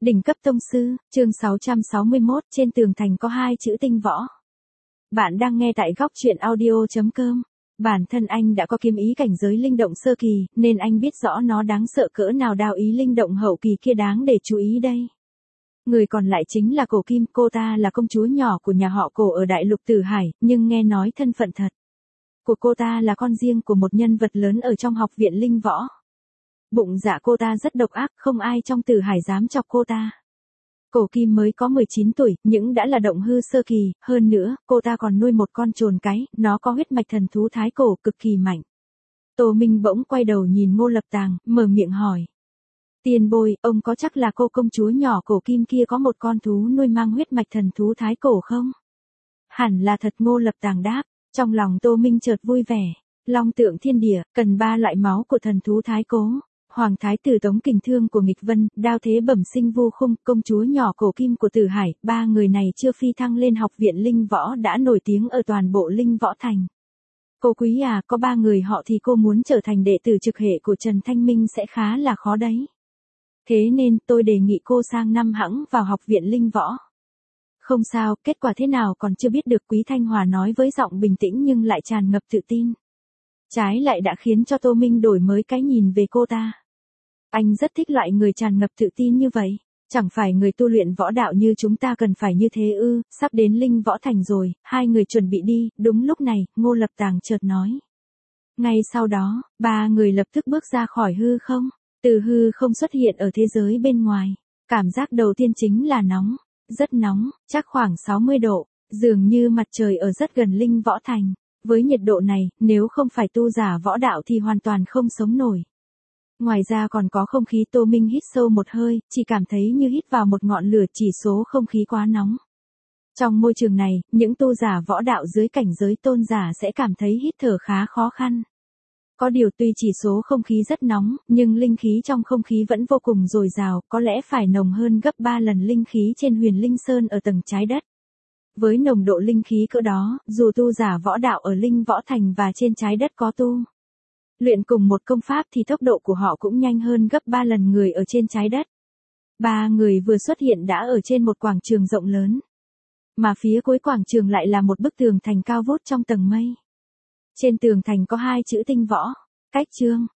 Đỉnh cấp tông sư, chương 661, trên tường thành có hai chữ tinh võ. Bạn đang nghe tại góc truyện audio.com. Bản thân anh đã có kiếm ý cảnh giới linh động sơ kỳ, nên anh biết rõ nó đáng sợ cỡ nào, đao ý linh động hậu kỳ kia đáng để chú ý đây. Người còn lại chính là Cổ Kim, cô ta là công chúa nhỏ của nhà họ Cổ ở Đại Lục Tử Hải, nhưng nghe nói thân phận thật của cô ta là con riêng của một nhân vật lớn ở trong học viện linh võ. Bụng dạ cô ta rất độc ác, không ai trong Tử Hải dám chọc cô ta. Cổ Kim mới có 19 tuổi, nhưng đã là động hư sơ kỳ, hơn nữa, cô ta còn nuôi một con trồn cái, nó có huyết mạch thần thú thái cổ cực kỳ mạnh. Tô Minh bỗng quay đầu nhìn Ngô Lập Tàng, mở miệng hỏi. Tiền bối, ông có chắc là cô công chúa nhỏ Cổ Kim kia có một con thú nuôi mang huyết mạch thần thú thái cổ không? Hẳn là thật, Ngô Lập Tàng đáp. Trong lòng Tô Minh chợt vui vẻ. Long tượng thiên địa, cần 3 loại máu của thần thú thái cổ. Hoàng thái tử Tống Kình Thương của Nghịch Vân, đao thế bẩm sinh Vu Khung, công chúa nhỏ Cổ Kim của Tử Hải, 3 người này chưa phi thăng lên học viện linh võ đã nổi tiếng ở toàn bộ linh võ thành. Cô quý à, có 3 người họ thì cô muốn trở thành đệ tử trực hệ của Trần Thanh Minh sẽ khá là khó đấy. Thế nên tôi đề nghị cô sang năm hẵng vào học viện linh võ. Không sao, kết quả thế nào còn chưa biết được, Quý Thanh Hòa nói với giọng bình tĩnh nhưng lại tràn ngập tự tin. Trái lại đã khiến cho Tô Minh đổi mới cái nhìn về cô ta. Anh rất thích loại người tràn ngập tự tin như vậy. Chẳng phải người tu luyện võ đạo như chúng ta cần phải như thế ư? Sắp đến linh võ thành rồi, hai người chuẩn bị đi. Đúng lúc này, Ngô Lập Tàng chợt nói. Ngay sau đó, 3 người lập tức bước ra khỏi hư không. Từ hư không xuất hiện ở thế giới bên ngoài. Cảm giác đầu tiên chính là nóng. Rất nóng, chắc khoảng 60 độ. Dường như mặt trời ở rất gần linh võ thành. Với nhiệt độ này, nếu không phải tu giả võ đạo thì hoàn toàn không sống nổi. Ngoài ra còn có không khí. Tô Minh hít sâu một hơi, chỉ cảm thấy như hít vào một ngọn lửa, chỉ số không khí quá nóng. Trong môi trường này, những tu giả võ đạo dưới cảnh giới tôn giả sẽ cảm thấy hít thở khá khó khăn. Có điều tuy chỉ số không khí rất nóng, nhưng linh khí trong không khí vẫn vô cùng dồi dào, có lẽ phải nồng hơn gấp 3 lần linh khí trên Huyền Linh Sơn ở tầng trái đất. Với nồng độ linh khí cỡ đó, dù tu giả võ đạo ở linh võ thành và trên trái đất có tu luyện cùng một công pháp thì tốc độ của họ cũng nhanh hơn gấp 3 lần người ở trên trái đất. 3 người vừa xuất hiện đã ở trên một quảng trường rộng lớn. Mà phía cuối quảng trường lại là một bức tường thành cao vút trong tầng mây. Trên tường thành có 2 chữ tinh võ. Cách chương,